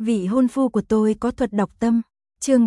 Vị hôn phu của tôi có thuật đọc tâm. Chương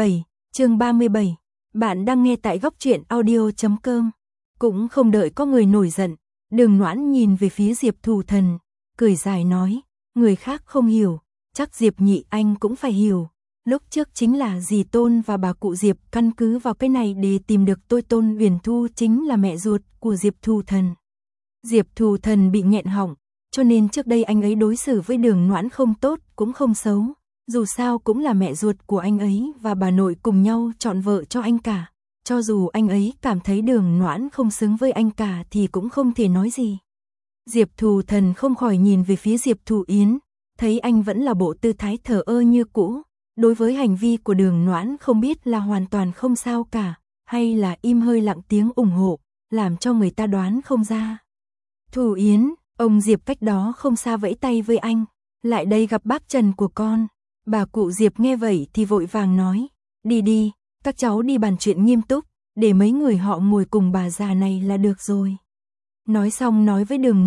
37. Bạn đang nghe tại góc truyện audio.com. Cũng không đợi có người nổi giận, Đường Noãn nhìn về phía Diệp Thù Thần, cười dài nói, người khác không hiểu, chắc Diệp nhị anh cũng phải hiểu. Lúc trước chính là dì Tôn và bà cụ Diệp căn cứ vào cái này để tìm được tôi. Tôn Huyền Thu chính là mẹ ruột của Diệp Thù Thần. Diệp Thù Thần bị nghẹn họng, cho nên trước đây anh ấy đối xử với Đường Noãn không tốt cũng không xấu, dù sao cũng là mẹ ruột của anh ấy và bà nội cùng nhau chọn vợ cho anh cả. Cho dù anh ấy cảm thấy Đường Noãn không xứng với anh cả thì cũng không thể nói gì. Diệp Thù Thần không khỏi nhìn về phía Diệp Thù Yến, thấy anh vẫn là bộ tư thái thờ ơ như cũ. Đối với hành vi của Đường Noãn không biết là hoàn toàn không sao cả, hay là im hơi lặng tiếng ủng hộ, làm cho người ta đoán không ra. Thù Yến, ông Diệp cách đó không xa vẫy tay với anh, lại đây gặp bác Trần của con. Bà cụ Diệp nghe vậy thì vội vàng nói, đi, các cháu đi bàn chuyện nghiêm túc, để mấy người họ ngồi cùng bà già này là được rồi. Nói xong nói với Đường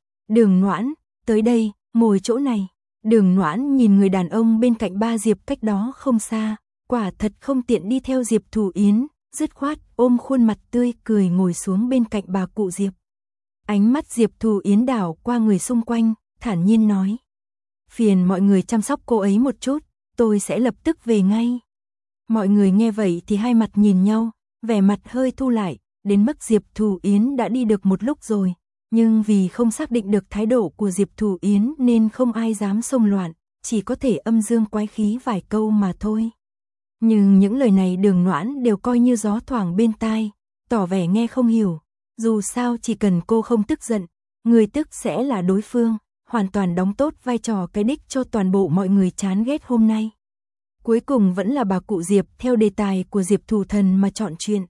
Noãn, tới đây, ngồi chỗ này. Đường Noãn nhìn người đàn ông bên cạnh ba Diệp cách đó không xa, quả thật không tiện đi theo Diệp Thù Yến, dứt khoát ôm khuôn mặt tươi cười ngồi xuống bên cạnh bà cụ Diệp. Ánh mắt Diệp Thù Yến đảo qua người xung quanh, thản nhiên nói, phiền mọi người chăm sóc cô ấy một chút, tôi sẽ lập tức về ngay. Mọi người nghe vậy thì hai mặt nhìn nhau, vẻ mặt hơi thu lại, đến mức Diệp Thù Yến đã đi được một lúc rồi. Nhưng vì không xác định được thái độ của Diệp Thù Yến nên không ai dám xông loạn, chỉ có thể âm dương quái khí vài câu mà thôi. Nhưng những lời này Đường Noãn đều coi như gió thoảng bên tai, tỏ vẻ nghe không hiểu. Dù sao chỉ cần cô không tức giận, người tức sẽ là đối phương, hoàn toàn đóng tốt vai trò cái đích cho toàn bộ mọi người chán ghét hôm nay. Cuối cùng vẫn là bà cụ Diệp theo đề tài của Diệp Thù Thần mà chọn chuyện.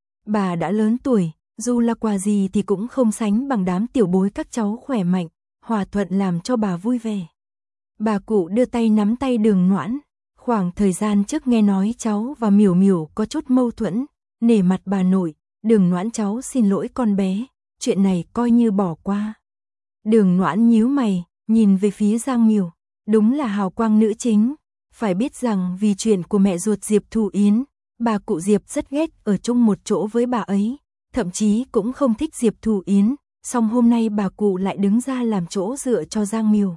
Bà đã lớn tuổi, dù là quà gì thì cũng không sánh bằng đám tiểu bối các cháu khỏe mạnh, hòa thuận làm cho bà vui vẻ. Bà cụ đưa tay nắm tay Đường Noãn, khoảng thời gian trước nghe nói cháu và Miểu Miểu có chút mâu thuẫn, nể mặt bà nội, Đường Noãn cháu xin lỗi con bé, chuyện này coi như bỏ qua. Đường Noãn nhíu mày, nhìn về phía Giang Miểu, đúng là hào quang nữ chính, phải biết rằng vì chuyện của mẹ ruột Diệp Thù Yến, bà cụ Diệp rất ghét ở chung một chỗ với bà ấy. Thậm chí cũng không thích Diệp Thù Yến, song hôm nay bà cụ lại đứng ra làm chỗ dựa cho Giang Miểu.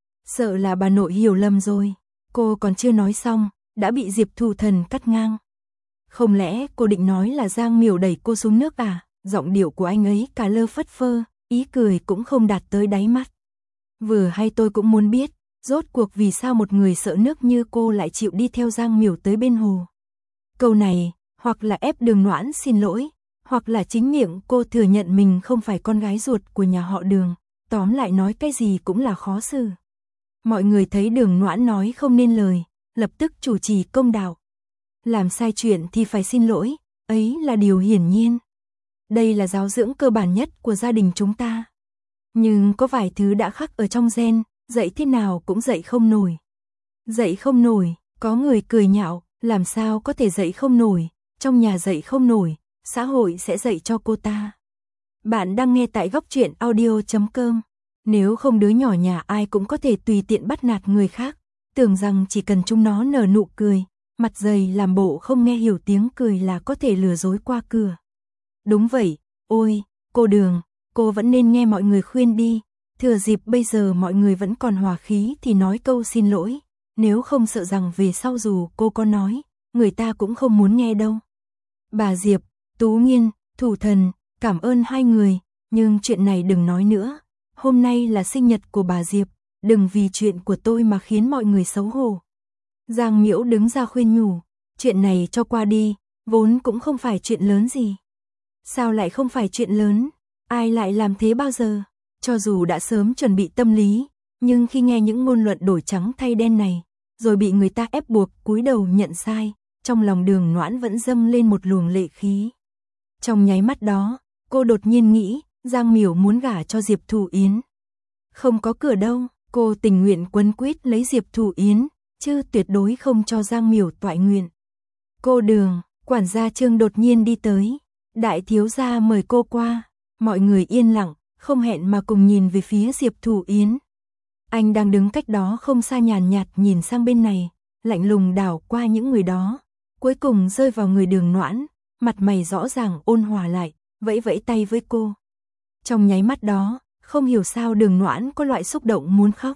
Sợ là bà nội hiểu lầm rồi, cô còn chưa nói xong, đã bị Diệp Thù Thần cắt ngang. Không lẽ cô định nói là Giang Miểu đẩy cô xuống nước à? Giọng điệu của anh ấy cả lơ phất phơ, ý cười cũng không đạt tới đáy mắt. Vừa hay tôi cũng muốn biết, rốt cuộc vì sao một người sợ nước như cô lại chịu đi theo Giang Miểu tới bên hồ. Câu này, hoặc là ép Đường Noãn xin lỗi, hoặc là chính miệng cô thừa nhận mình không phải con gái ruột của nhà họ Đường, tóm lại nói cái gì cũng là khó xử. Mọi người thấy Đường Noãn nói không nên lời, lập tức chủ trì công đạo. Làm sai chuyện thì phải xin lỗi, ấy là điều hiển nhiên. Đây là giáo dưỡng cơ bản nhất của gia đình chúng ta. Nhưng có vài thứ đã khắc ở trong gen, dạy thế nào cũng dạy không nổi. Dạy không nổi, có người cười nhạo, làm sao có thể dạy không nổi, trong nhà dạy không nổi, xã hội sẽ dạy cho cô ta. Bạn đang nghe tại góc truyện audio.com. Nếu không đứa nhỏ nhà ai cũng có thể tùy tiện bắt nạt người khác, tưởng rằng chỉ cần chúng nó nở nụ cười, mặt dày làm bộ không nghe hiểu tiếng cười là có thể lừa dối qua cửa. Đúng vậy, ôi, cô Đường, cô vẫn nên nghe mọi người khuyên đi, thừa dịp bây giờ mọi người vẫn còn hòa khí thì nói câu xin lỗi, nếu không sợ rằng về sau dù cô có nói, người ta cũng không muốn nghe đâu. Bà Diệp, Tú Nghiên, Thủ Thần, cảm ơn hai người, nhưng chuyện này đừng nói nữa. Hôm nay là sinh nhật của bà Diệp, đừng vì chuyện của tôi mà khiến mọi người xấu hổ. Giang Miễu đứng ra khuyên nhủ, chuyện này cho qua đi, vốn cũng không phải chuyện lớn gì. Sao lại không phải chuyện lớn, ai lại làm thế bao giờ? Cho dù đã sớm chuẩn bị tâm lý, nhưng khi nghe những ngôn luận đổi trắng thay đen này, rồi bị người ta ép buộc cúi đầu nhận sai, trong lòng Đường Noãn vẫn dâng lên một luồng lệ khí. Trong nháy mắt đó, cô đột nhiên nghĩ, Giang Miểu muốn gả cho Diệp Thù Yến. Không có cửa đâu, cô tình nguyện quấn quýt lấy Diệp Thù Yến, chứ tuyệt đối không cho Giang Miểu toại nguyện. Cô Đường, quản gia Trương đột nhiên đi tới, đại thiếu gia mời cô qua, mọi người yên lặng, không hẹn mà cùng nhìn về phía Diệp Thù Yến. Anh đang đứng cách đó không xa nhàn nhạt nhìn sang bên này, lạnh lùng đảo qua những người đó, cuối cùng rơi vào người Đường Noãn, mặt mày rõ ràng ôn hòa lại, vẫy vẫy tay với cô. Trong nháy mắt đó, không hiểu sao Đường Noãn có loại xúc động muốn khóc.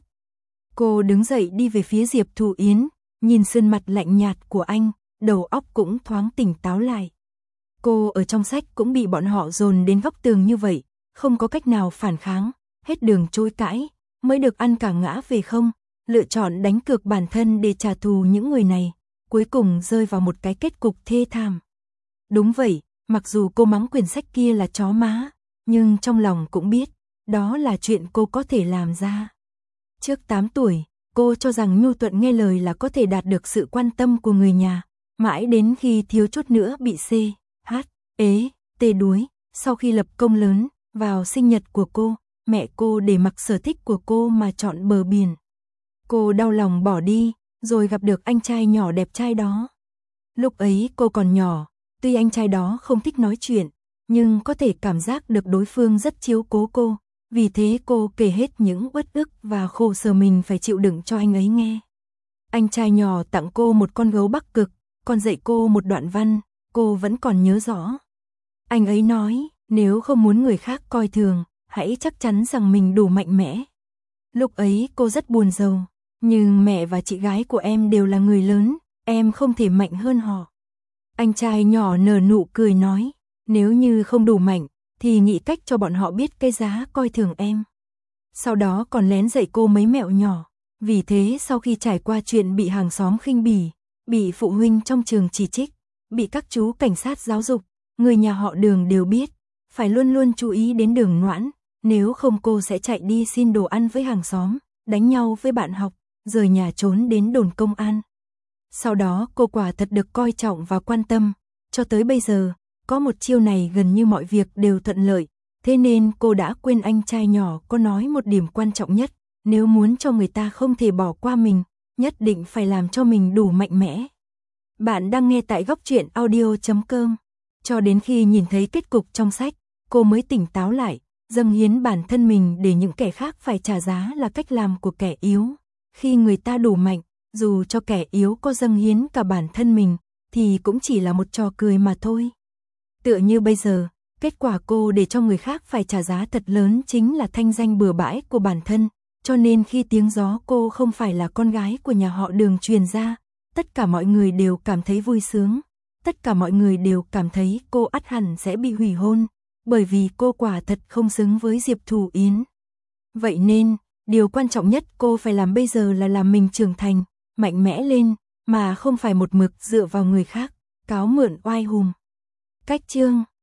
Cô đứng dậy đi về phía Diệp Thụ Yến, nhìn sơn mặt lạnh nhạt của anh, đầu óc cũng thoáng tỉnh táo lại. Cô ở trong sách cũng bị bọn họ dồn đến góc tường như vậy, không có cách nào phản kháng, hết đường chối cãi, mới được ăn cả ngã về không, lựa chọn đánh cược bản thân để trả thù những người này, cuối cùng rơi vào một cái kết cục thê thảm. Đúng vậy, mặc dù cô mắng quyển sách kia là chó má, nhưng trong lòng cũng biết, đó là chuyện cô có thể làm ra. Trước 8 tuổi, cô cho rằng nhu thuận nghe lời là có thể đạt được sự quan tâm của người nhà, mãi đến khi thiếu chút nữa bị C, H, ế, tê đuối, sau khi lập công lớn, vào sinh nhật của cô, mẹ cô để mặc sở thích của cô mà chọn bờ biển. Cô đau lòng bỏ đi, rồi gặp được anh trai nhỏ đẹp trai đó. Lúc ấy cô còn nhỏ, tuy anh trai đó không thích nói chuyện, nhưng có thể cảm giác được đối phương rất chiếu cố cô, vì thế cô kể hết những uất ức và khổ sở mình phải chịu đựng cho anh ấy nghe. Anh trai nhỏ tặng cô một con gấu Bắc Cực, còn dạy cô một đoạn văn, cô vẫn còn nhớ rõ. Anh ấy nói, nếu không muốn người khác coi thường, hãy chắc chắn rằng mình đủ mạnh mẽ. Lúc ấy cô rất buồn rầu, nhưng mẹ và chị gái của em đều là người lớn, em không thể mạnh hơn họ. Anh trai nhỏ nở nụ cười nói, nếu như không đủ mạnh, thì nghĩ cách cho bọn họ biết cái giá coi thường em. Sau đó còn lén dạy cô mấy mẹo nhỏ, vì thế sau khi trải qua chuyện bị hàng xóm khinh bỉ, bị phụ huynh trong trường chỉ trích, bị các chú cảnh sát giáo dục, người nhà họ Đường đều biết, phải luôn luôn chú ý đến Đường Noãn, nếu không cô sẽ chạy đi xin đồ ăn với hàng xóm, đánh nhau với bạn học, rời nhà trốn đến đồn công an. Sau đó cô quả thật được coi trọng và quan tâm, cho tới bây giờ, có một chiêu này gần như mọi việc đều thuận lợi, thế nên cô đã quên anh trai nhỏ có nói một điểm quan trọng nhất, nếu muốn cho người ta không thể bỏ qua mình, nhất định phải làm cho mình đủ mạnh mẽ. Bạn đang nghe tại góc truyện audio.com. Cho đến khi nhìn thấy kết cục trong sách, cô mới tỉnh táo lại, dâng hiến bản thân mình để những kẻ khác phải trả giá là cách làm của kẻ yếu. Khi người ta đủ mạnh, dù cho kẻ yếu có dâng hiến cả bản thân mình, thì cũng chỉ là một trò cười mà thôi. Tựa như bây giờ, kết quả cô để cho người khác phải trả giá thật lớn chính là thanh danh bừa bãi của bản thân, cho nên khi tiếng gió cô không phải là con gái của nhà họ Đường truyền ra, tất cả mọi người đều cảm thấy vui sướng, tất cả mọi người đều cảm thấy cô ắt hẳn sẽ bị hủy hôn, bởi vì cô quả thật không xứng với Diệp Thụ Yến. Vậy nên, điều quan trọng nhất cô phải làm bây giờ là làm mình trưởng thành, mạnh mẽ lên, mà không phải một mực dựa vào người khác, cáo mượn oai hùng. Cách chương